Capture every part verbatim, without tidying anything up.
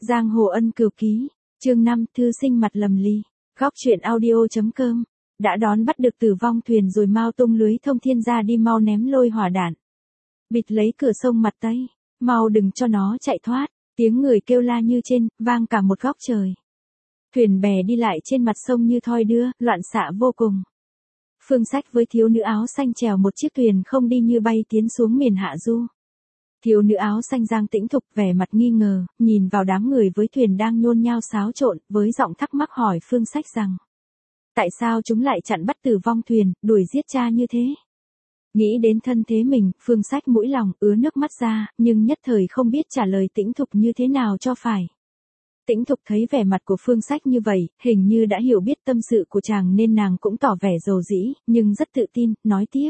Giang Hồ Ân Cửu Ký, chương năm, thư sinh mặt lầm ly. Góc truyện audio.com. Đã đón bắt được Tử Vong Thuyền rồi mau tung lưới thông thiên ra đi, mau ném lôi hỏa đạn. Bịt lấy cửa sông mặt Tây, mau đừng cho nó chạy thoát. Tiếng người kêu la như trên, vang cả một góc trời. Thuyền bè đi lại trên mặt sông như thoi đưa, loạn xạ vô cùng. Phương Sách với thiếu nữ áo xanh chèo một chiếc thuyền không đi như bay tiến xuống miền hạ du. Thiếu nữ áo xanh Giang Tĩnh Thục vẻ mặt nghi ngờ, nhìn vào đám người với thuyền đang nhôn nhao xáo trộn, với giọng thắc mắc hỏi Phương Sách rằng: tại sao chúng lại chặn bắt Tử Vong Thuyền, đuổi giết cha như thế? Nghĩ đến thân thế mình, Phương Sách mũi lòng ứa nước mắt ra, nhưng nhất thời không biết trả lời Tĩnh Thục như thế nào cho phải. Tĩnh Thục thấy vẻ mặt của Phương Sách như vậy, hình như đã hiểu biết tâm sự của chàng nên nàng cũng tỏ vẻ dầu dĩ, nhưng rất tự tin, nói tiếp: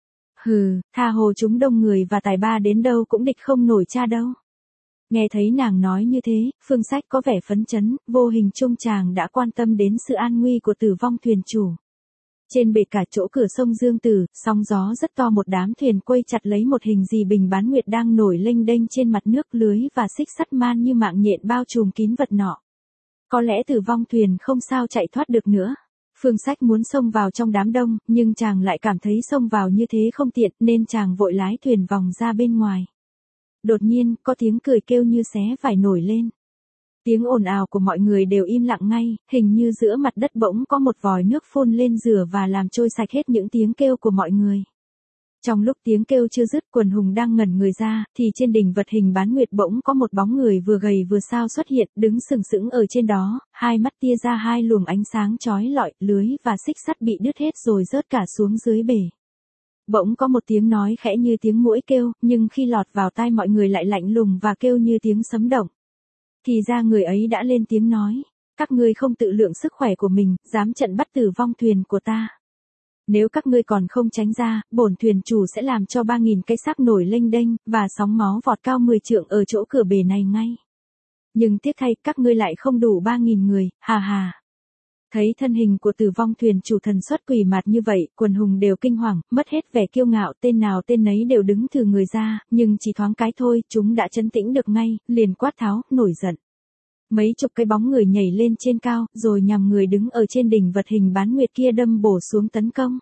hừ, tha hồ chúng đông người và tài ba đến đâu cũng địch không nổi cha đâu. Nghe thấy nàng nói như thế, Phương Sách có vẻ phấn chấn, vô hình chung chàng đã quan tâm đến sự an nguy của Tử Vong Thuyền chủ. Trên bể cả chỗ cửa sông Dương Tử, sóng gió rất to, một đám thuyền quây chặt lấy một hình gì bình bán nguyệt đang nổi lênh đênh trên mặt nước, lưới và xích sắt man như mạng nhện bao trùm kín vật nọ. Có lẽ Tử Vong Thuyền không sao chạy thoát được nữa. Phương Sách muốn xông vào trong đám đông, nhưng chàng lại cảm thấy xông vào như thế không tiện, nên chàng vội lái thuyền vòng ra bên ngoài. Đột nhiên, có tiếng cười kêu như xé vải nổi lên. Tiếng ồn ào của mọi người đều im lặng ngay, hình như giữa mặt đất bỗng có một vòi nước phun lên rửa và làm trôi sạch hết những tiếng kêu của mọi người. Trong lúc tiếng kêu chưa dứt, Quần Hùng đang ngẩn người ra, thì trên đỉnh vật hình bán nguyệt bỗng có một bóng người vừa gầy vừa sao xuất hiện, đứng sừng sững ở trên đó, hai mắt tia ra hai luồng ánh sáng chói lọi, lưới và xích sắt bị đứt hết rồi rớt cả xuống dưới bể. Bỗng có một tiếng nói khẽ như tiếng muỗi kêu, nhưng khi lọt vào tai mọi người lại lạnh lùng và kêu như tiếng sấm động. Thì ra người ấy đã lên tiếng nói: các ngươi không tự lượng sức khỏe của mình, dám chặn bắt Tử Vong Thuyền của ta. Nếu các ngươi còn không tránh ra, bổn thuyền chủ sẽ làm cho ba nghìn cái xác nổi lênh đênh, và sóng máu vọt cao mười trượng ở chỗ cửa bể này ngay. Nhưng tiếc thay, các ngươi lại không đủ ba nghìn người, hà hà. Thấy thân hình của Tử Vong Thuyền chủ thần xuất quỷ mạt như vậy, Quần Hùng đều kinh hoàng, mất hết vẻ kiêu ngạo, tên nào tên nấy đều đứng thừ người ra, nhưng chỉ thoáng cái thôi, chúng đã trấn tĩnh được ngay, liền quát tháo, nổi giận. Mấy chục cái bóng người nhảy lên trên cao, rồi nhằm người đứng ở trên đỉnh vật hình bán nguyệt kia đâm bổ xuống tấn công.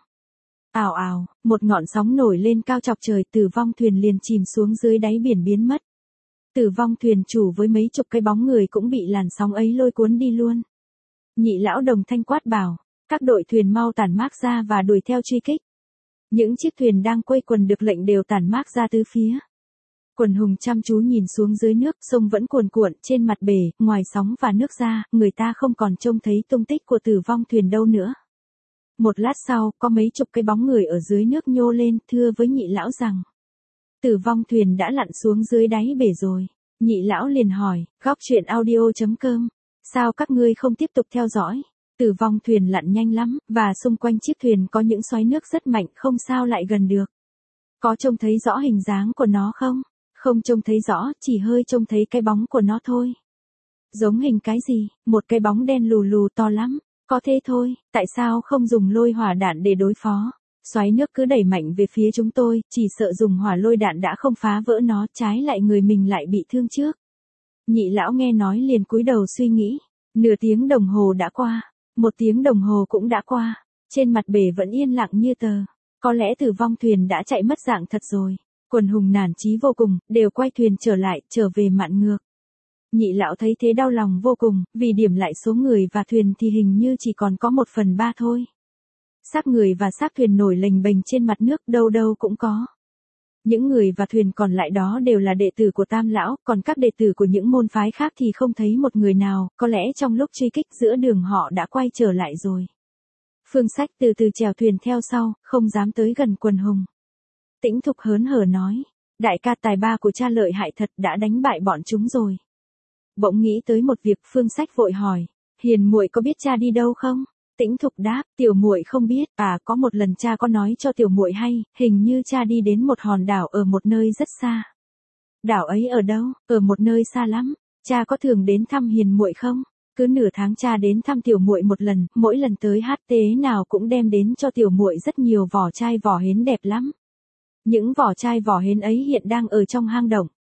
Ào ào, một ngọn sóng nổi lên cao chọc trời, Tử Vong Thuyền liền chìm xuống dưới đáy biển biến mất. Tử Vong Thuyền chủ với mấy chục cái bóng người cũng bị làn sóng ấy lôi cuốn đi luôn. Nhị lão đồng thanh quát bảo: các đội thuyền mau tản mác ra và đuổi theo truy kích. Những chiếc thuyền đang quây quần được lệnh đều tản mác ra tứ phía. Quần Hùng chăm chú nhìn xuống dưới nước, sông vẫn cuồn cuộn trên mặt bể, ngoài sóng và nước ra, người ta không còn trông thấy tung tích của Tử Vong Thuyền đâu nữa. Một lát sau, có mấy chục cái bóng người ở dưới nước nhô lên, thưa với nhị lão rằng: Tử Vong Thuyền đã lặn xuống dưới đáy bể rồi. Nhị lão liền hỏi: góc truyện audio.com, sao các ngươi không tiếp tục theo dõi? Tử Vong Thuyền lặn nhanh lắm, và xung quanh chiếc thuyền có những xoáy nước rất mạnh, không sao lại gần được. Có trông thấy rõ hình dáng của nó không? Không trông thấy rõ, chỉ hơi trông thấy cái bóng của nó thôi. Giống hình cái gì? Một cái bóng đen lù lù to lắm. Có thế thôi, tại sao không dùng lôi hỏa đạn để đối phó? Xoáy nước cứ đẩy mạnh về phía chúng tôi, chỉ sợ dùng hỏa lôi đạn đã không phá vỡ nó, trái lại người mình lại bị thương trước. Nhị lão nghe nói liền cúi đầu suy nghĩ. Nửa tiếng đồng hồ đã qua, một tiếng đồng hồ cũng đã qua, trên mặt bể vẫn yên lặng như tờ. Có lẽ Tử Vong Thuyền đã chạy mất dạng thật rồi. Quần Hùng nản chí vô cùng, đều quay thuyền trở lại, trở về mạn ngược. Nhị lão thấy thế đau lòng vô cùng, vì điểm lại số người và thuyền thì hình như chỉ còn có một phần ba thôi. Xác người và xác thuyền nổi lềnh bềnh trên mặt nước, đâu đâu cũng có. Những người và thuyền còn lại đó đều là đệ tử của Tam lão, còn các đệ tử của những môn phái khác thì không thấy một người nào, có lẽ trong lúc truy kích giữa đường họ đã quay trở lại rồi. Phương Sách từ từ chèo thuyền theo sau, không dám tới gần Quần Hùng. Tĩnh Thục hớn hở nói: đại ca tài ba của cha lợi hại thật, đã đánh bại bọn chúng rồi. Bỗng nghĩ tới một việc, Phương Sách vội hỏi: hiền muội có biết cha đi đâu không? Tĩnh Thục đáp: tiểu muội không biết. À, có một lần cha có nói cho tiểu muội hay, hình như cha đi đến một hòn đảo ở một nơi rất xa. Đảo ấy ở đâu? Ở một nơi xa lắm. Cha có thường đến thăm hiền muội không? Cứ nửa tháng cha đến thăm tiểu muội một lần, mỗi lần tới hát tế nào cũng đem đến cho tiểu muội rất nhiều vỏ chai vỏ hến đẹp lắm. Những vỏ chai vỏ hến ấy hiện đang ở trong hang động.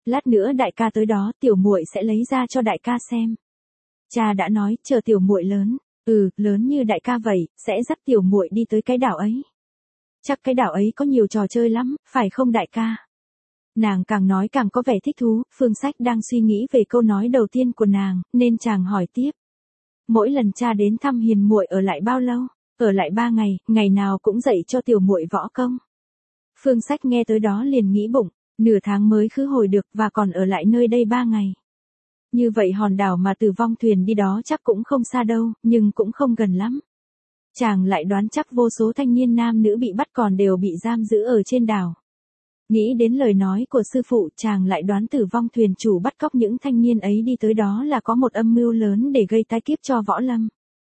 Lát nữa đại ca tới đó, tiểu muội sẽ lấy ra cho đại ca xem. Cha đã nói, chờ tiểu muội lớn, ừ, lớn như đại ca vậy, sẽ dắt tiểu muội đi tới cái đảo ấy. Chắc cái đảo ấy có nhiều trò chơi lắm, phải không đại ca? Nàng càng nói càng có vẻ thích thú, Phương Sách đang suy nghĩ về câu nói đầu tiên của nàng, nên chàng hỏi tiếp. Mỗi lần cha đến thăm hiền muội ở lại bao lâu? Ở lại ba ngày, ngày nào cũng dạy cho tiểu muội võ công. Phương Sách nghe tới đó liền nghĩ bụng, nửa tháng mới khứ hồi được và còn ở lại nơi đây ba ngày. Như vậy hòn đảo mà Tử Vong thuyền đi đó chắc cũng không xa đâu, nhưng cũng không gần lắm. Chàng lại đoán chắc vô số thanh niên nam nữ bị bắt còn đều bị giam giữ ở trên đảo. Nghĩ đến lời nói của sư phụ, chàng lại đoán Tử Vong thuyền chủ bắt cóc những thanh niên ấy đi tới đó là có một âm mưu lớn để gây tai kiếp cho võ lâm.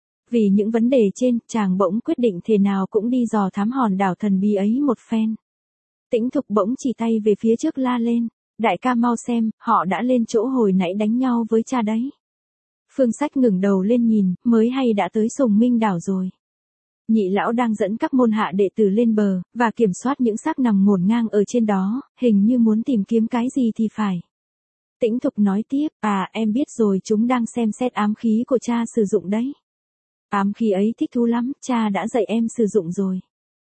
Vì những vấn đề trên, chàng bỗng quyết định thế nào cũng đi dò thám hòn đảo thần bí ấy một phen. Tĩnh Thục bỗng chỉ tay về phía trước la lên, đại ca mau xem, họ đã lên chỗ hồi nãy đánh nhau với cha đấy. Phương Sách ngẩng đầu lên nhìn, mới hay đã tới Sùng Minh đảo rồi. Nhị lão đang dẫn các môn hạ đệ tử lên bờ, và kiểm soát những xác nằm ngổn ngang ở trên đó, hình như muốn tìm kiếm cái gì thì phải. Tĩnh Thục nói tiếp, à em biết rồi, chúng đang xem xét ám khí của cha sử dụng đấy. Ám khí ấy thích thú lắm, cha đã dạy em sử dụng rồi.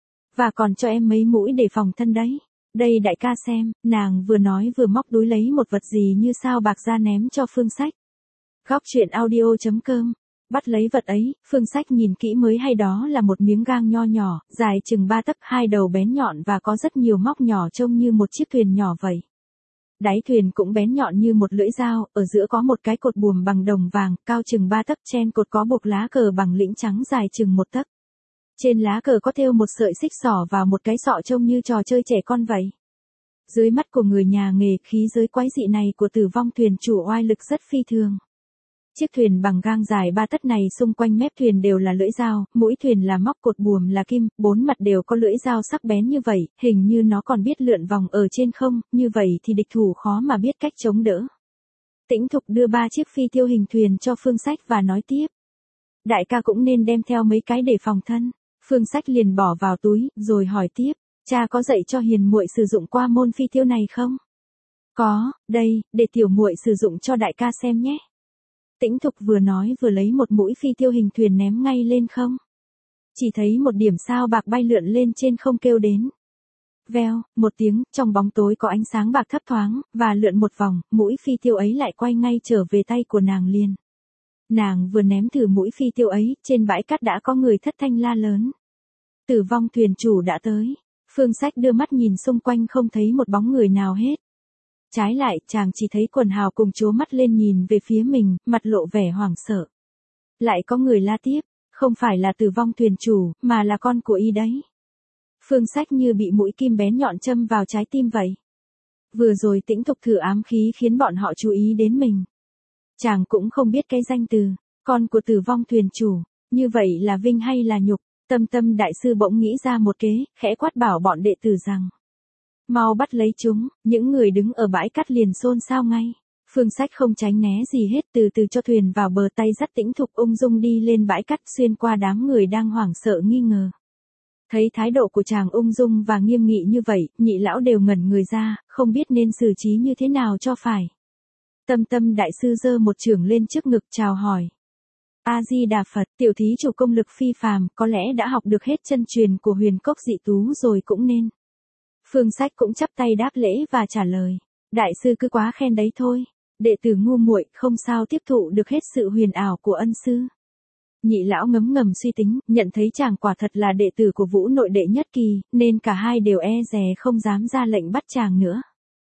Và còn cho em mấy mũi để phòng thân đấy. Đây đại ca xem, nàng vừa nói vừa móc túi lấy một vật gì như sao bạc ra ném cho Phương Sách. Góc truyện audio chấm com. Bắt lấy vật ấy, Phương Sách nhìn kỹ mới hay đó là một miếng gang nho nhỏ, dài chừng ba tấc, hai đầu bén nhọn và có rất nhiều móc nhỏ trông như một chiếc thuyền nhỏ vậy. Đáy thuyền cũng bén nhọn như một lưỡi dao, ở giữa có một cái cột buồm bằng đồng vàng, cao chừng ba tấc, trên cột có buộc lá cờ bằng lĩnh trắng dài chừng một tấc. Trên lá cờ có thêu một sợi xích xỏ vào một cái sọ trông như trò chơi trẻ con vậy. Dưới mắt của người nhà nghề, khí giới quái dị này của Tử Vong thuyền chủ oai lực rất phi thường. Chiếc thuyền bằng gang dài ba tấc này xung quanh mép thuyền đều là lưỡi dao, mũi thuyền là móc, cột buồm là kim, bốn mặt đều có lưỡi dao sắc bén như vậy, hình như nó còn biết lượn vòng ở trên không, như vậy thì địch thủ khó mà biết cách chống đỡ. Tĩnh Thục đưa ba chiếc phi tiêu hình thuyền cho Phương Sách và nói tiếp. Đại ca cũng nên đem theo mấy cái để phòng thân. Phương Sách liền bỏ vào túi, rồi hỏi tiếp, cha có dạy cho hiền muội sử dụng qua môn phi tiêu này không? Có, đây, để tiểu muội sử dụng cho đại ca xem nhé. Tĩnh Thục vừa nói vừa lấy một mũi phi tiêu hình thuyền ném ngay lên không. Chỉ thấy một điểm sao bạc bay lượn lên trên không kêu đến. Veo, một tiếng, trong bóng tối có ánh sáng bạc thấp thoáng, và lượn một vòng, mũi phi tiêu ấy lại quay ngay trở về tay của nàng liền. Nàng vừa ném thử mũi phi tiêu ấy, trên bãi cát đã có người thất thanh la lớn. Tử Vong thuyền chủ đã tới. Phương Sách đưa mắt nhìn xung quanh không thấy một bóng người nào hết. Trái lại, chàng chỉ thấy Quần Hào cùng chố mắt lên nhìn về phía mình, mặt lộ vẻ hoảng sợ. Lại có người la tiếp, không phải là Tử Vong thuyền chủ, mà là con của y đấy. Phương Sách như bị mũi kim bén nhọn châm vào trái tim vậy. Vừa rồi Tĩnh Thục thử ám khí khiến bọn họ chú ý đến mình. Chàng cũng không biết cái danh từ, con của Tử Vong thuyền chủ, như vậy là vinh hay là nhục. Tâm Tâm đại sư bỗng nghĩ ra một kế, khẽ quát bảo bọn đệ tử rằng. Mau bắt lấy chúng, những người đứng ở bãi cát liền xôn xao ngay. Phương Sách không tránh né gì hết, từ từ cho thuyền vào bờ, tay dắt Tĩnh Thục ung dung đi lên bãi cát xuyên qua đám người đang hoảng sợ nghi ngờ. Thấy thái độ của chàng ung dung và nghiêm nghị như vậy, nhị lão đều ngẩn người ra, không biết nên xử trí như thế nào cho phải. Tâm Tâm đại sư giơ một chưởng lên trước ngực chào hỏi. A-di-đà Phật, tiểu thí chủ công lực phi phàm, có lẽ đã học được hết chân truyền của Huyền Cốc dị tú rồi cũng nên. Phương Sách cũng chắp tay đáp lễ và trả lời, đại sư cứ quá khen đấy thôi, đệ tử ngu muội không sao tiếp thụ được hết sự huyền ảo của ân sư. Nhị lão ngấm ngầm suy tính, nhận thấy chàng quả thật là đệ tử của Vũ nội đệ nhất kỳ, nên cả hai đều e dè không dám ra lệnh bắt chàng nữa.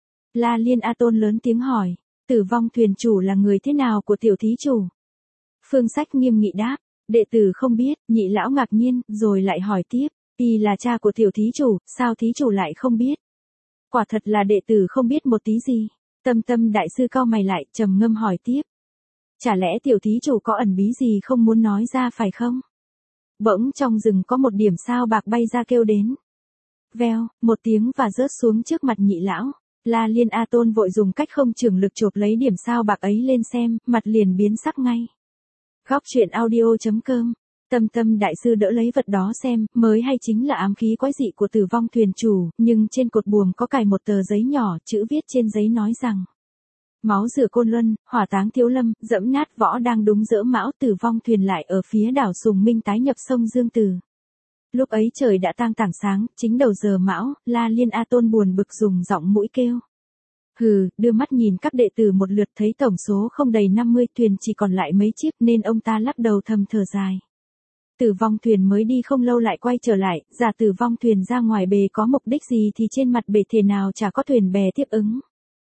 La Liên A Tôn lớn tiếng hỏi, Tử Vong thuyền chủ là người thế nào của tiểu thí chủ? Phương Sách nghiêm nghị đáp, đệ tử không biết. Nhị lão ngạc nhiên, rồi lại hỏi tiếp, y là cha của tiểu thí chủ, sao thí chủ lại không biết? Quả thật là đệ tử không biết một tí gì. Tâm Tâm đại sư cau mày lại, trầm ngâm hỏi tiếp. Chả lẽ tiểu thí chủ có ẩn bí gì không muốn nói ra phải không? Bỗng trong rừng có một điểm sao bạc bay ra kêu đến. Veo, một tiếng và rớt xuống trước mặt nhị lão. La Liên A Tôn vội dùng cách không chưởng lực chộp lấy điểm sao bạc ấy lên xem, mặt liền biến sắc ngay. Góc truyện audio chấm com Tâm Tâm đại sư đỡ lấy vật đó xem, mới hay chính là ám khí quái dị của Tử Vong thuyền chủ, nhưng trên cột buồm có cài một tờ giấy nhỏ, chữ viết trên giấy nói rằng: máu rửa Côn Luân, hỏa táng Thiếu Lâm, dẫm nát võ đang đúng dỡ mão, Tử Vong thuyền lại ở phía đảo Sùng Minh tái nhập sông Dương Tử. Lúc ấy trời đã tang tảng sáng, chính đầu giờ mão, La Liên A Tôn buồn bực dùng giọng mũi kêu. Hừ, đưa mắt nhìn các đệ tử một lượt, thấy tổng số không đầy năm mươi, thuyền chỉ còn lại mấy chiếc nên ông ta lắc đầu thầm thở dài. Tử Vong thuyền mới đi không lâu lại quay trở lại, giả Tử Vong thuyền ra ngoài bề có mục đích gì thì trên mặt bề thể nào chả có thuyền bè tiếp ứng.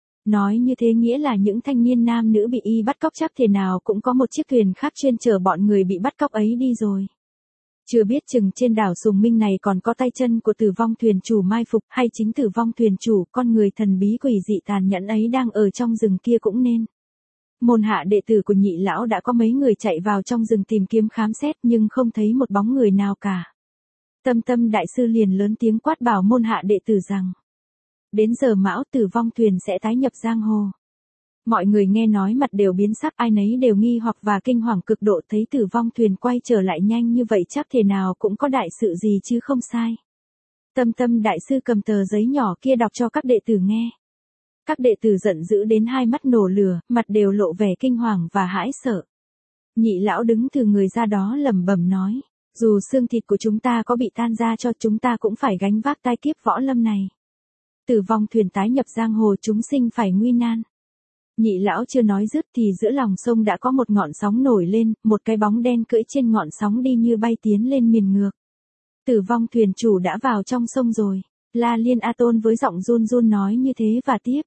Nói như thế nghĩa là những thanh niên nam nữ bị y bắt cóc chắc thể nào cũng có một chiếc thuyền khác chuyên chở bọn người bị bắt cóc ấy đi rồi. Chưa biết chừng trên đảo Sùng Minh này còn có tay chân của Tử Vong thuyền chủ mai phục, hay chính Tử Vong thuyền chủ, con người thần bí quỷ dị tàn nhẫn ấy đang ở trong rừng kia cũng nên. Môn hạ đệ tử của Nhị lão đã có mấy người chạy vào trong rừng tìm kiếm khám xét nhưng không thấy một bóng người nào cả. Tâm Tâm đại sư liền lớn tiếng quát bảo môn hạ đệ tử rằng: đến giờ mão, Tử Vong thuyền sẽ tái nhập giang hồ. Mọi người nghe nói mặt đều biến sắc, ai nấy đều nghi hoặc và kinh hoàng cực độ, thấy Tử Vong thuyền quay trở lại nhanh như vậy chắc thể nào cũng có đại sự gì chứ không sai. Tâm Tâm đại sư cầm tờ giấy nhỏ kia đọc cho các đệ tử nghe. Các đệ tử giận dữ đến hai mắt nổ lửa, mặt đều lộ vẻ kinh hoàng và hãi sợ. Nhị lão đứng từ người ra đó lẩm bẩm nói: dù xương thịt của chúng ta có bị tan ra cho, chúng ta cũng phải gánh vác tai kiếp võ lâm này. Tử Vong thuyền tái nhập giang hồ, chúng sinh phải nguy nan. Nhị lão chưa nói dứt thì giữa lòng sông đã có một ngọn sóng nổi lên, một cái bóng đen cưỡi trên ngọn sóng đi như bay tiến lên miền ngược. Tử Vong thuyền chủ đã vào trong sông rồi. La Liên A Tôn với giọng run run nói như thế và tiếp: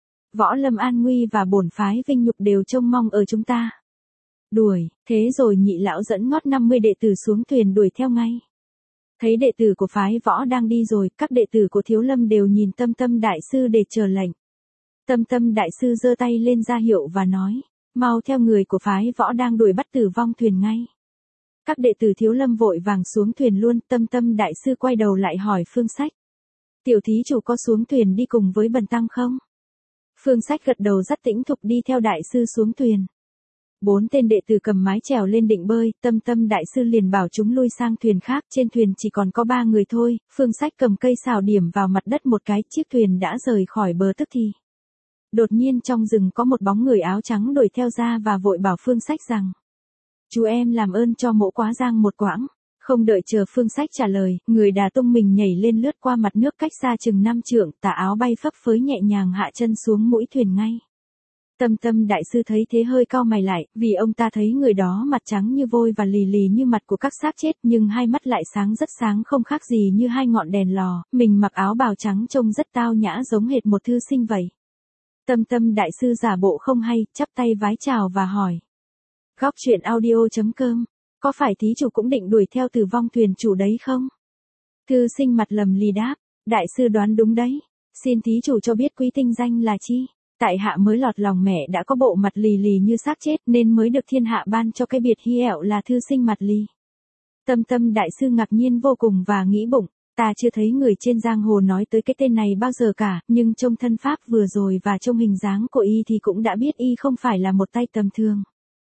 võ lâm an nguy và bổn phái vinh nhục đều trông mong ở chúng ta. Đuổi, thế rồi nhị lão dẫn ngót năm mươi đệ tử xuống thuyền đuổi theo ngay. Thấy đệ tử của phái võ đang đi rồi, các đệ tử của Thiếu Lâm đều nhìn Tâm Tâm đại sư để chờ lệnh. Tâm Tâm đại sư giơ tay lên ra hiệu và nói: mau theo người của phái võ đang đuổi bắt Tử Vong thuyền ngay. Các đệ tử Thiếu Lâm vội vàng xuống thuyền luôn. Tâm Tâm đại sư quay đầu lại hỏi Phương Sách: tiểu thí chủ có xuống thuyền đi cùng với bần tăng không? Phương Sách gật đầu dắt Tĩnh Thục đi theo đại sư xuống thuyền. Bốn tên đệ tử cầm mái chèo lên định bơi, Tâm Tâm đại sư liền bảo chúng lui sang thuyền khác, trên thuyền chỉ còn có ba người thôi. Phương Sách cầm cây sào điểm vào mặt đất một cái, chiếc thuyền đã rời khỏi bờ tức thì. Đột nhiên trong rừng có một bóng người áo trắng đuổi theo ra và vội bảo Phương Sách rằng: chú em làm ơn cho mỗ quá giang một quãng. Không đợi chờ Phương Sách trả lời, người đà tung mình nhảy lên lướt qua mặt nước cách xa chừng năm trượng, tà áo bay phấp phới nhẹ nhàng hạ chân xuống mũi thuyền ngay. Tâm Tâm đại sư thấy thế hơi cau mày lại, vì ông ta thấy người đó mặt trắng như vôi và lì lì như mặt của các xác chết, nhưng hai mắt lại sáng rất sáng, không khác gì như hai ngọn đèn lò. Mình mặc áo bào trắng trông rất tao nhã, giống hệt một thư sinh vậy. Tâm Tâm đại sư giả bộ không hay, chắp tay vái chào và hỏi: Góc truyện audio chấm com, có phải thí chủ cũng định đuổi theo Tử Vong thuyền chủ đấy không? Thư sinh mặt lầm lì đáp: đại sư đoán đúng đấy. Xin thí chủ cho biết quý tinh danh là chi? Tại hạ mới lọt lòng mẹ đã có bộ mặt lì lì như xác chết nên mới được thiên hạ ban cho cái biệt hi ẹo là thư sinh mặt lì. Tâm Tâm đại sư ngạc nhiên vô cùng và nghĩ bụng: ta chưa thấy người trên giang hồ nói tới cái tên này bao giờ cả, nhưng trông thân pháp vừa rồi và trông hình dáng của y thì cũng đã biết y không phải là một tay tầm thường.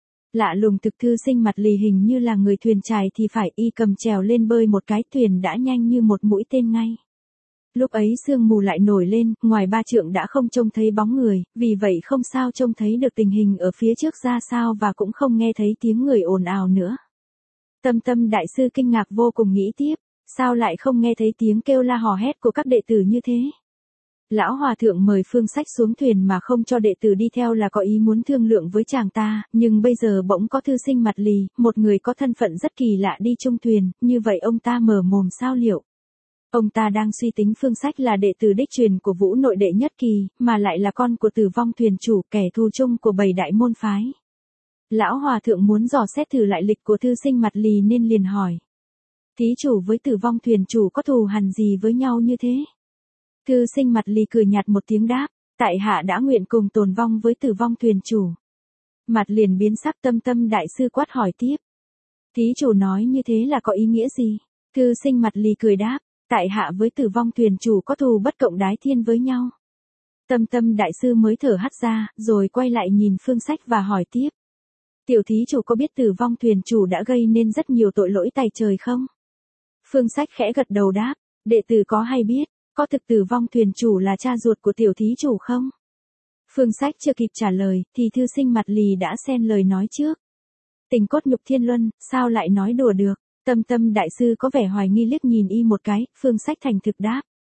Lạ lùng thực, thư sinh mặt lì hình như là người thuyền trài thì phải, y cầm chèo lên bơi một cái, thuyền đã nhanh như một mũi tên ngay. Lúc ấy sương mù lại nổi lên, ngoài ba trượng đã không trông thấy bóng người, vì vậy không sao trông thấy được tình hình ở phía trước ra sao và cũng không nghe thấy tiếng người ồn ào nữa. Tâm Tâm đại sư kinh ngạc vô cùng nghĩ tiếp: sao lại không nghe thấy tiếng kêu la hò hét của các đệ tử như thế? Lão hòa thượng mời Phương Sách xuống thuyền mà không cho đệ tử đi theo là có ý muốn thương lượng với chàng ta, nhưng bây giờ bỗng có thư sinh mặt lì, một người có thân phận rất kỳ lạ đi chung thuyền, như vậy ông ta mở mồm sao liệu? Ông ta đang suy tính Phương Sách là đệ tử đích truyền của Vũ nội đệ nhất kỳ, mà lại là con của Tử Vong thuyền chủ, kẻ thù chung của bảy đại môn phái. Lão hòa thượng muốn dò xét thử lại lịch của thư sinh mặt lì nên liền hỏi: thí chủ với Tử Vong thuyền chủ có thù hằn gì với nhau như thế? Thư sinh mặt lì cười nhạt một tiếng đáp: tại hạ đã nguyện cùng tồn vong với Tử Vong thuyền chủ. Mặt liền biến sắc. Tâm Tâm đại sư quát hỏi tiếp: thí chủ nói như thế là có ý nghĩa gì? Thư sinh mặt lì cười đáp: tại hạ với Tử Vong thuyền chủ có thù bất cộng đái thiên với nhau. Tâm Tâm đại sư mới thở hắt ra, rồi quay lại nhìn Phương Sách và hỏi tiếp: Tiểu thí chủ có biết Tử Vong thuyền chủ đã gây nên rất nhiều tội lỗi tày trời không? Phương Sách khẽ gật đầu đáp, đệ tử có hay biết, có thực Tử Vong thuyền chủ là cha ruột của tiểu thí chủ không? Phương Sách chưa kịp trả lời, thì thư sinh mặt lì đã xen lời nói trước. Tình cốt nhục thiên luân, sao lại nói đùa được? Tâm Tâm đại sư có vẻ hoài nghi liếc nhìn y một cái, Phương Sách thành thực đáp.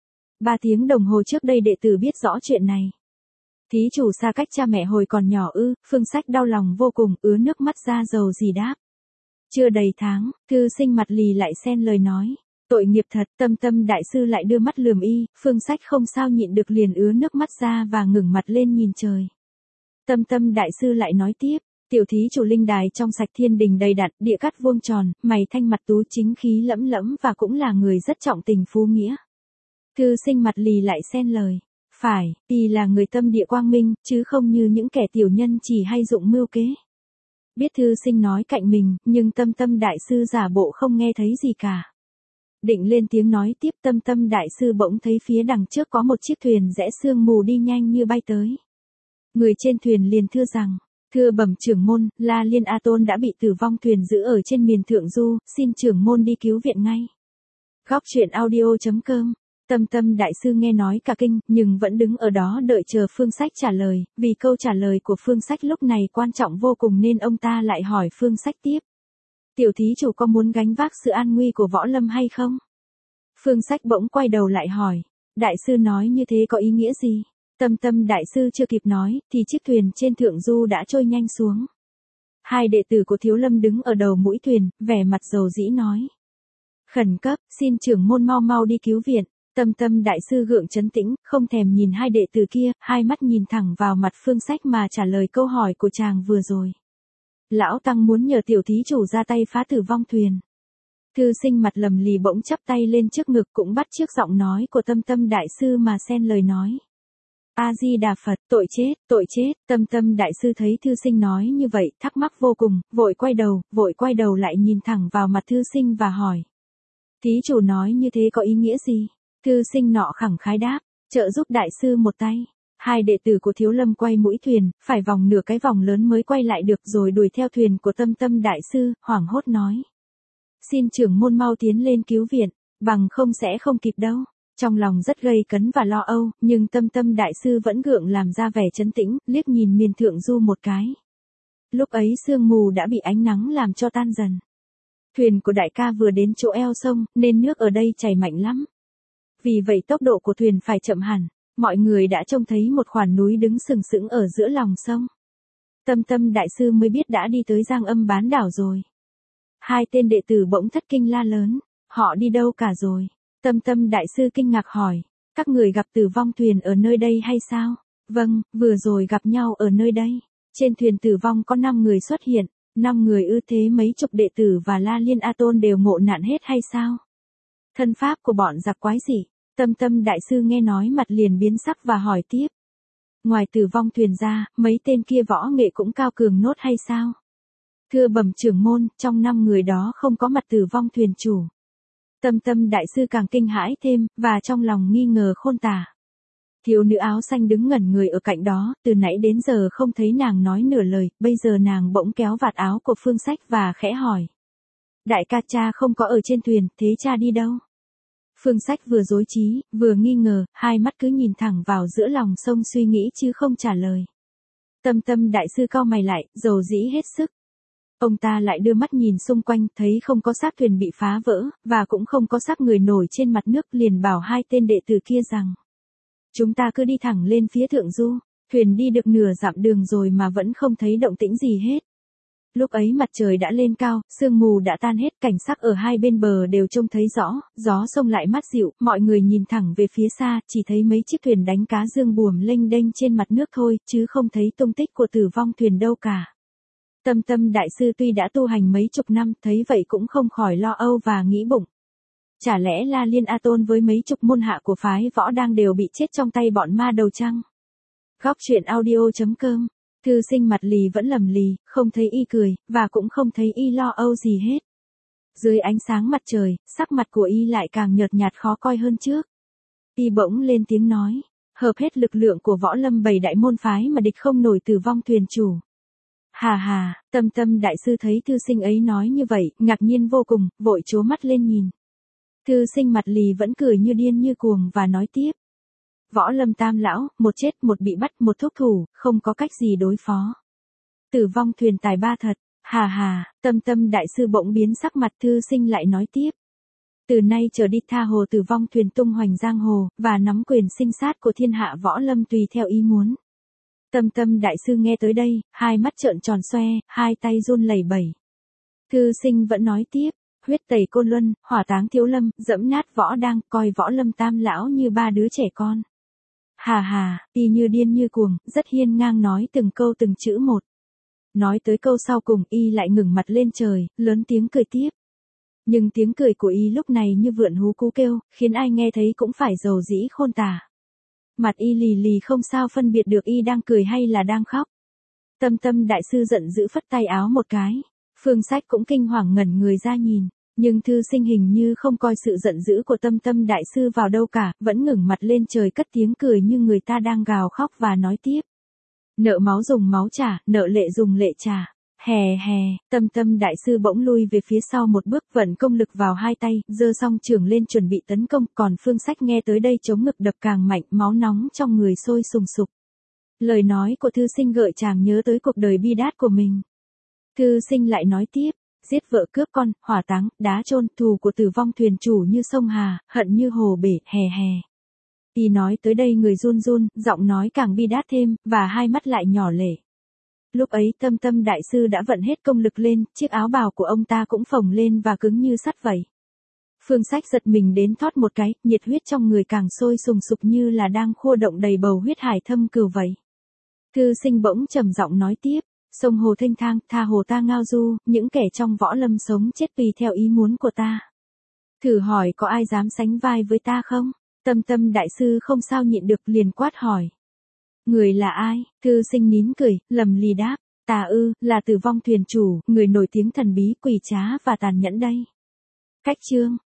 Ba tiếng đồng hồ trước đây đệ tử biết rõ chuyện này. Thí chủ xa cách cha mẹ hồi còn nhỏ ư? Phương Sách đau lòng vô cùng, ứa nước mắt ra dầu gì đáp. Chưa đầy tháng, thư sinh mặt lì lại xen lời nói. Tội nghiệp thật, Tâm Tâm đại sư lại đưa mắt lườm y, Phương Sách không sao nhịn được liền ứa nước mắt ra và ngẩng mặt lên nhìn trời. Tâm Tâm đại sư lại nói tiếp, tiểu thí chủ linh đài trong sạch thiên đình đầy đặn, địa cát vuông tròn, mày thanh mặt tú chính khí lẫm lẫm và cũng là người rất trọng tình phú nghĩa. Thư sinh mặt lì lại xen lời. Phải, y là người tâm địa quang minh, chứ không như những kẻ tiểu nhân chỉ hay dụng mưu kế. Biết thư sinh nói cạnh mình, nhưng Tâm Tâm đại sư giả bộ không nghe thấy gì cả. Định lên tiếng nói tiếp, Tâm Tâm đại sư bỗng thấy phía đằng trước có một chiếc thuyền rẽ sương mù đi nhanh như bay tới. Người trên thuyền liền thưa rằng, thưa bẩm trưởng môn, La Liên A Tôn đã bị Tử Vong thuyền giữ ở trên miền thượng du, xin trưởng môn đi cứu viện ngay. Góc truyện audio chấm com. Tâm Tâm đại sư nghe nói cả kinh, nhưng vẫn đứng ở đó đợi chờ Phương Sách trả lời, vì câu trả lời của Phương Sách lúc này quan trọng vô cùng nên ông ta lại hỏi Phương Sách tiếp. Tiểu thí chủ có muốn gánh vác sự an nguy của võ lâm hay không? Phương Sách bỗng quay đầu lại hỏi, đại sư nói như thế có ý nghĩa gì? Tâm Tâm đại sư chưa kịp nói, thì chiếc thuyền trên thượng du đã trôi nhanh xuống. Hai đệ tử của Thiếu Lâm đứng ở đầu mũi thuyền, vẻ mặt rầu rĩ nói. Khẩn cấp, xin trưởng môn mau mau đi cứu viện. Tâm Tâm đại sư gượng trấn tĩnh, không thèm nhìn hai đệ tử kia, hai mắt nhìn thẳng vào mặt Phương Sách mà trả lời câu hỏi của chàng vừa rồi. Lão Tăng muốn nhờ tiểu thí chủ ra tay phá Tử Vong thuyền. Thư sinh mặt lầm lì bỗng chắp tay lên trước ngực cũng bắt chước giọng nói của Tâm Tâm đại sư mà xen lời nói. A-di-đà Phật, tội chết, tội chết, Tâm Tâm đại sư thấy thư sinh nói như vậy, thắc mắc vô cùng, vội quay đầu, vội quay đầu lại nhìn thẳng vào mặt thư sinh và hỏi. Thí chủ nói như thế có ý nghĩa gì? Thư sinh nọ khẳng khái đáp, trợ giúp đại sư một tay. Hai đệ tử của Thiếu Lâm quay mũi thuyền, phải vòng nửa cái vòng lớn mới quay lại được rồi đuổi theo thuyền của Tâm Tâm đại sư, hoảng hốt nói. Xin trưởng môn mau tiến lên cứu viện, bằng không sẽ không kịp đâu. Trong lòng rất gây cấn và lo âu, nhưng Tâm Tâm đại sư vẫn gượng làm ra vẻ trấn tĩnh, liếc nhìn miền thượng du một cái. Lúc ấy sương mù đã bị ánh nắng làm cho tan dần. Thuyền của đại ca vừa đến chỗ eo sông, nên nước ở đây chảy mạnh lắm. Vì vậy tốc độ của thuyền phải chậm hẳn, mọi người đã trông thấy một khoản núi đứng sừng sững ở giữa lòng sông. Tâm Tâm đại sư mới biết đã đi tới Giang Âm bán đảo rồi. Hai tên đệ tử bỗng thất kinh la lớn, họ đi đâu cả rồi? Tâm Tâm đại sư kinh ngạc hỏi, các người gặp Tử Vong thuyền ở nơi đây hay sao? Vâng, vừa rồi gặp nhau ở nơi đây. Trên thuyền Tử Vong có năm người xuất hiện, năm người ư? Thế mấy chục đệ tử và La Liên A Tôn đều ngộ nạn hết hay sao? Thân pháp của bọn giặc quái gì? Tâm Tâm đại sư nghe nói mặt liền biến sắc và hỏi tiếp. Ngoài Tử Vong thuyền ra, mấy tên kia võ nghệ cũng cao cường nốt hay sao? Thưa bẩm trưởng môn, trong năm người đó không có mặt Tử Vong thuyền chủ. Tâm Tâm đại sư càng kinh hãi thêm, và trong lòng nghi ngờ khôn tả. Thiếu nữ áo xanh đứng ngẩn người ở cạnh đó, từ nãy đến giờ không thấy nàng nói nửa lời, bây giờ nàng bỗng kéo vạt áo của Phương Sách và khẽ hỏi. Đại ca cha không có ở trên thuyền, thế cha đi đâu? Phương Sách vừa rối trí, vừa nghi ngờ, hai mắt cứ nhìn thẳng vào giữa lòng sông suy nghĩ chứ không trả lời. Tâm Tâm đại sư cau mày lại, rầu rĩ hết sức. Ông ta lại đưa mắt nhìn xung quanh, thấy không có xác thuyền bị phá vỡ, và cũng không có xác người nổi trên mặt nước, liền bảo hai tên đệ tử kia rằng. Chúng ta cứ đi thẳng lên phía thượng du, thuyền đi được nửa dặm đường rồi mà vẫn không thấy động tĩnh gì hết. Lúc ấy mặt trời đã lên cao, sương mù đã tan hết, cảnh sắc ở hai bên bờ đều trông thấy rõ, gió sông lại mát dịu, mọi người nhìn thẳng về phía xa, chỉ thấy mấy chiếc thuyền đánh cá dương buồm lênh đênh trên mặt nước thôi, chứ không thấy tung tích của Tử Vong thuyền đâu cả. Tâm Tâm đại sư tuy đã tu hành mấy chục năm, thấy vậy cũng không khỏi lo âu và nghĩ bụng. Chả lẽ La Liên A Tôn với mấy chục môn hạ của phái võ đang đều bị chết trong tay bọn ma đầu chăng? Góc truyện audio chấm com. Thư sinh mặt lì vẫn lầm lì, không thấy y cười, và cũng không thấy y lo âu gì hết. Dưới ánh sáng mặt trời, sắc mặt của y lại càng nhợt nhạt khó coi hơn trước. Y bỗng lên tiếng nói, hợp hết lực lượng của võ lâm bảy đại môn phái mà địch không nổi Tử Vong thuyền chủ. Hà hà, Tâm Tâm đại sư thấy thư sinh ấy nói như vậy, ngạc nhiên vô cùng, vội trố mắt lên nhìn. Thư sinh mặt lì vẫn cười như điên như cuồng và nói tiếp. Võ Lâm Tam lão, một chết một bị bắt một thúc thủ, không có cách gì đối phó. Tử vong thuyền tài ba thật, hà hà, Tâm Tâm đại sư bỗng biến sắc mặt, thư sinh lại nói tiếp. Từ nay trở đi tha hồ tử vong thuyền tung hoành giang hồ, và nắm quyền sinh sát của thiên hạ võ lâm tùy theo ý muốn. Tâm Tâm đại sư nghe tới đây, hai mắt trợn tròn xoe, hai tay run lẩy bẩy. Thư sinh vẫn nói tiếp, huyết tẩy côn luân, hỏa táng thiếu lâm, dẫm nát võ đang, coi võ lâm tam lão như ba đứa trẻ con. Hà hà, y như điên như cuồng, rất hiên ngang nói từng câu từng chữ một. Nói tới câu sau cùng y lại ngẩng mặt lên trời, lớn tiếng cười tiếp. Nhưng tiếng cười của y lúc này như vượn hú cú kêu, khiến ai nghe thấy cũng phải rầu rĩ khôn tả. Mặt y lì lì không sao phân biệt được y đang cười hay là đang khóc. Tâm Tâm đại sư giận dữ phất tay áo một cái. Phương Sách cũng kinh hoàng ngẩn người ra nhìn. Nhưng thư sinh hình như không coi sự giận dữ của Tâm Tâm đại sư vào đâu cả, vẫn ngẩng mặt lên trời cất tiếng cười như người ta đang gào khóc và nói tiếp. Nợ máu dùng máu trả, nợ lệ dùng lệ trả. Hè hè, Tâm Tâm đại sư bỗng lui về phía sau một bước, vận công lực vào hai tay, giơ song chưởng lên chuẩn bị tấn công, còn Phương Sách nghe tới đây chống ngực đập càng mạnh, máu nóng trong người sôi sùng sục. Lời nói của thư sinh gợi chàng nhớ tới cuộc đời bi đát của mình. Thư sinh lại nói tiếp, giết vợ cướp con, hỏa táng, đá chôn, thù của tử vong thuyền chủ như sông Hà, hận như hồ bể, hè hè. Y nói tới đây người run run, giọng nói càng bi đát thêm, và hai mắt lại nhỏ lệ. Lúc ấy Tâm Tâm đại sư đã vận hết công lực lên, chiếc áo bào của ông ta cũng phồng lên và cứng như sắt vậy. Phương Sách giật mình đến thót một cái, nhiệt huyết trong người càng sôi sùng sục như là đang khua động đầy bầu huyết hải thâm cừu vậy. Thư sinh bỗng trầm giọng nói tiếp, sông hồ thênh thang, tha hồ ta ngao du, những kẻ trong võ lâm sống chết tùy theo ý muốn của ta. Thử hỏi có ai dám sánh vai với ta không? Tâm Tâm đại sư không sao nhịn được liền quát hỏi. Người là ai? Thư sinh nín cười, lầm lì đáp, ta ư, là tử vong thuyền chủ, người nổi tiếng thần bí, quỷ trá và tàn nhẫn đây. Cách chương